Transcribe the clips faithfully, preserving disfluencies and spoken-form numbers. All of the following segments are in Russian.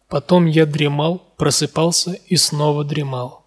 Потом я дремал, просыпался и снова дремал.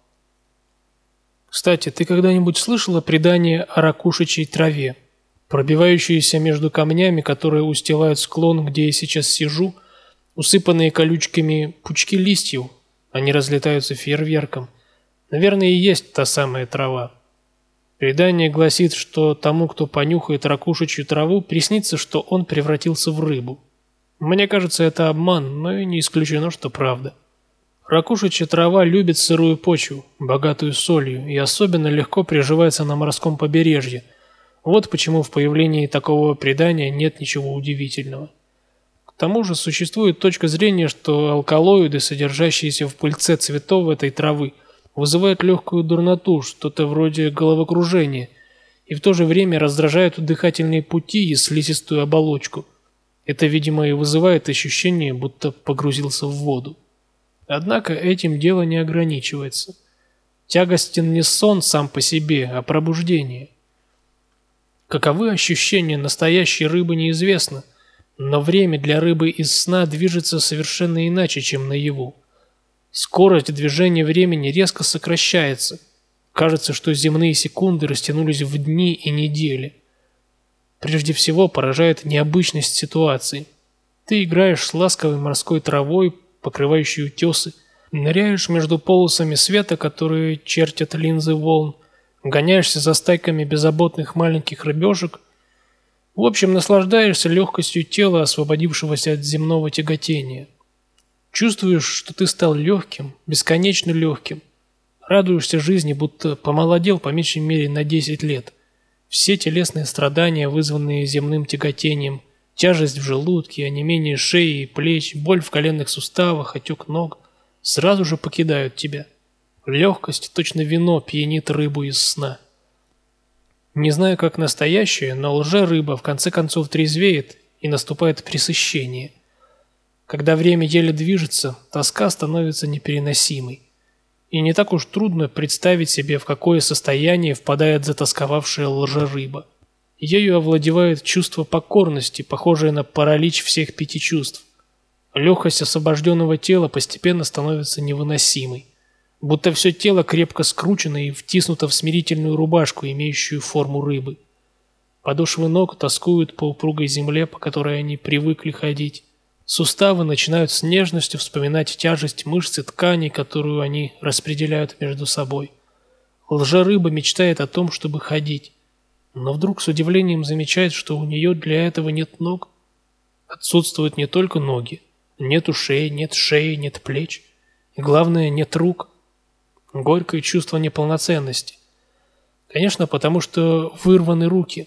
Кстати, ты когда-нибудь слышала предание о ракушечьей траве, пробивающейся между камнями, которые устилают склон, где я сейчас сижу, усыпанные колючками пучки листьев, они разлетаются фейерверком. Наверное, и есть та самая трава. Предание гласит, что тому, кто понюхает ракушечью траву, приснится, что он превратился в рыбу. Мне кажется, это обман, но и не исключено, что правда. Ракушечья трава любит сырую почву, богатую солью, и особенно легко приживается на морском побережье. Вот почему в появлении такого предания нет ничего удивительного. К тому же существует точка зрения, что алкалоиды, содержащиеся в пыльце цветов этой травы, вызывают легкую дурноту, что-то вроде головокружения, и в то же время раздражают дыхательные пути и слизистую оболочку. Это, видимо, и вызывает ощущение, будто погрузился в воду. Однако этим дело не ограничивается. Тягостен не сон сам по себе, а пробуждение. Каковы ощущения настоящей рыбы, неизвестно, но время для рыбы из сна движется совершенно иначе, чем наяву. Скорость движения времени резко сокращается. Кажется, что земные секунды растянулись в дни и недели. Прежде всего поражает необычность ситуации. Ты играешь с ласковой морской травой, покрывающей утесы, ныряешь между полосами света, которые чертят линзы волн, гоняешься за стайками беззаботных маленьких рыбешек. В общем, наслаждаешься легкостью тела, освободившегося от земного тяготения. Чувствуешь, что ты стал легким, бесконечно легким. Радуешься жизни, будто помолодел по меньшей мере на десять лет. Все телесные страдания, вызванные земным тяготением, тяжесть в желудке, онемение шеи и плеч, боль в коленных суставах, отек ног, сразу же покидают тебя. Легкость, точно вино, пьянит рыбу из сна. Не знаю, как настоящая, но лже-рыба в конце концов трезвеет, и наступает пресыщение. Когда время еле движется, тоска становится непереносимой. И не так уж трудно представить себе, в какое состояние впадает затосковавшая лжерыба. Ею овладевает чувство покорности, похожее на паралич всех пяти чувств. Легкость освобожденного тела постепенно становится невыносимой. Будто все тело крепко скручено и втиснуто в смирительную рубашку, имеющую форму рыбы. Подошвы ног тоскуют по упругой земле, по которой они привыкли ходить. Суставы начинают с нежностью вспоминать тяжесть мышц и тканей, которую они распределяют между собой. Лжерыба мечтает о том, чтобы ходить, но вдруг с удивлением замечает, что у нее для этого нет ног. Отсутствуют не только ноги, нет ушей, нет шеи, нет плеч, и главное, нет рук. Горькое чувство неполноценности. Конечно, потому что вырваны руки.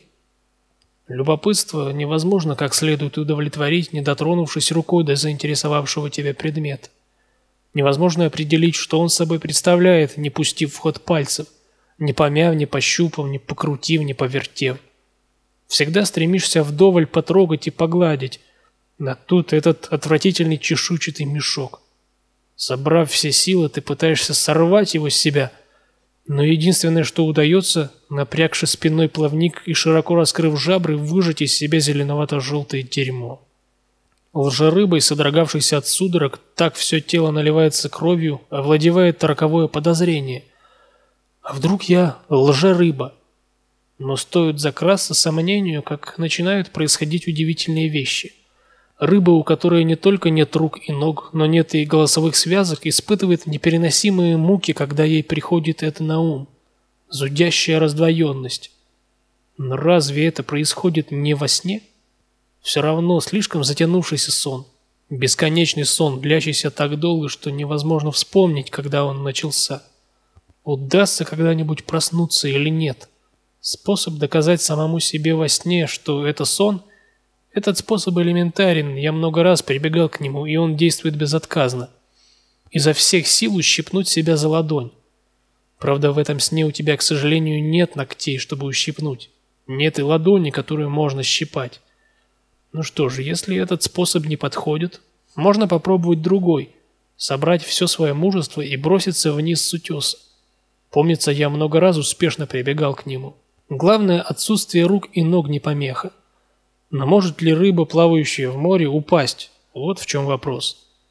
Любопытство невозможно как следует удовлетворить, не дотронувшись рукой до заинтересовавшего тебя предмета. Невозможно определить, что он собой представляет, не пустив в ход пальцев, не помяв, не пощупав, не покрутив, не повертев. Всегда стремишься вдоволь потрогать и погладить, а тут этот отвратительный чешуйчатый мешок. Собрав все силы, ты пытаешься сорвать его с себя, но единственное, что удается, напрягши спинной плавник и широко раскрыв жабры, выжать из себя зеленовато-желтое дерьмо. Лжерыбой, содрогавшейся от судорог, так все тело наливается кровью, овладевает роковое подозрение. А вдруг я лжерыба? Но стоит закрасться сомнению, как начинают происходить удивительные вещи. Рыба, у которой не только нет рук и ног, но нет и голосовых связок, испытывает непереносимые муки, когда ей приходит это на ум. Зудящая раздвоенность. Но разве это происходит не во сне? Все равно слишком затянувшийся сон. Бесконечный сон, длящийся так долго, что невозможно вспомнить, когда он начался. Удастся когда-нибудь проснуться или нет? Способ доказать самому себе во сне, что это сон – этот способ элементарен, я много раз прибегал к нему, и он действует безотказно. Изо всех сил ущипнуть себя за ладонь. Правда, в этом сне у тебя, к сожалению, нет ногтей, чтобы ущипнуть. Нет и ладони, которую можно щипать. Ну что же, если этот способ не подходит, можно попробовать другой. Собрать все свое мужество и броситься вниз с утеса. Помнится, я много раз успешно прибегал к нему. Главное, отсутствие рук и ног не помеха. Но может ли рыба, плавающая в море, упасть? Вот в чем вопрос.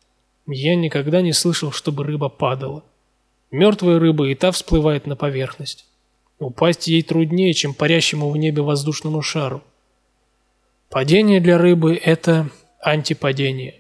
Я никогда не слышал, чтобы рыба падала. Мертвая рыба и та всплывает на поверхность. Упасть ей труднее, чем парящему в небе воздушному шару. Падение для рыбы – это антипадение.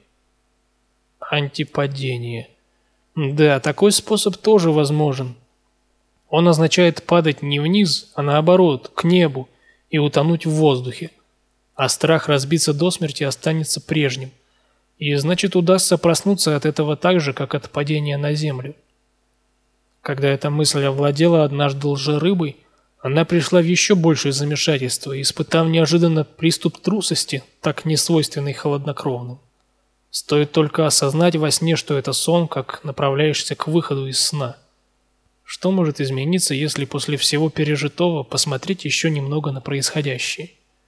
Антипадение. Да, такой способ тоже возможен. Он означает падать не вниз, а наоборот, к небу, и утонуть в воздухе. А страх разбиться до смерти останется прежним. И значит, удастся проснуться от этого так же, как от падения на землю. Когда эта мысль овладела однажды лжерыбой, она пришла в еще большее замешательство, испытав неожиданно приступ трусости, так несвойственный холоднокровным. Стоит только осознать во сне, что это сон, как направляешься к выходу из сна. Что может измениться, если после всего пережитого посмотреть еще немного на происходящее?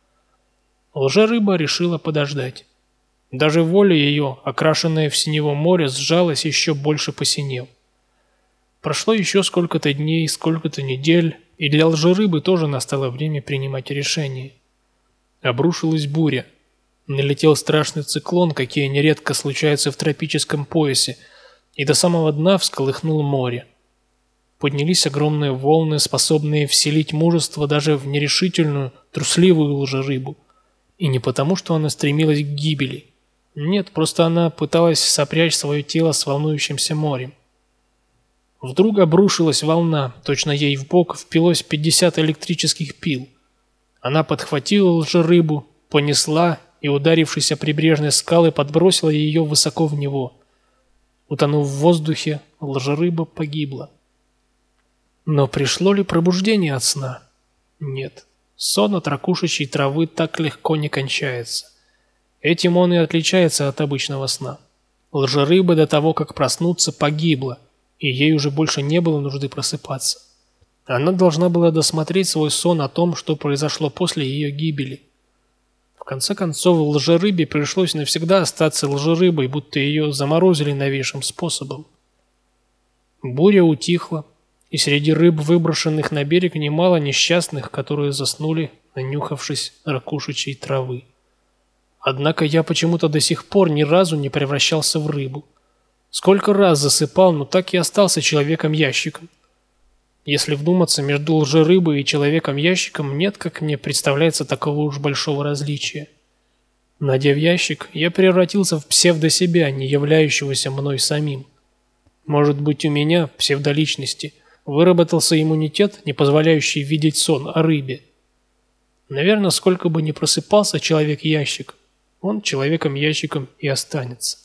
Лжерыба решила подождать. Даже воля ее, окрашенная в синево море, сжалась еще больше посинев. Прошло еще сколько-то дней, сколько-то недель, и для лжерыбы тоже настало время принимать решение. Обрушилась буря. Налетел страшный циклон, какие нередко случаются в тропическом поясе, и до самого дна всколыхнул море. Поднялись огромные волны, способные вселить мужество даже в нерешительную, трусливую лжерыбу. И не потому, что она стремилась к гибели. Нет, просто она пыталась сопрячь свое тело с волнующимся морем. Вдруг обрушилась волна, точно ей в бок впилось пятьдесят электрических пил. Она подхватила лжерыбу, понесла и, ударившись о прибрежные скалы, подбросила ее высоко в него. Утонув в воздухе, лжерыба погибла. Но пришло ли пробуждение от сна? Нет. Сон от ракушечьей травы так легко не кончается. Этим он и отличается от обычного сна. Лжерыба до того, как проснуться, погибла, и ей уже больше не было нужды просыпаться. Она должна была досмотреть свой сон о том, что произошло после ее гибели. В конце концов, лжерыбе пришлось навсегда остаться лжерыбой, будто ее заморозили новейшим способом. Буря утихла, и среди рыб, выброшенных на берег, немало несчастных, которые заснули, нанюхавшись ракушечьей травы. Однако я почему-то до сих пор ни разу не превращался в рыбу. Сколько раз засыпал, но так и остался человеком-ящиком. Если вдуматься, между лжерыбой и человеком-ящиком нет, как мне представляется, такого уж большого различия. Надев ящик, я превратился в псевдосебя, не являющегося мной самим. Может быть, у меня, псевдоличности, выработался иммунитет, не позволяющий видеть сон о рыбе. Наверное, сколько бы ни просыпался человек-ящик, он человеком-ящиком и останется.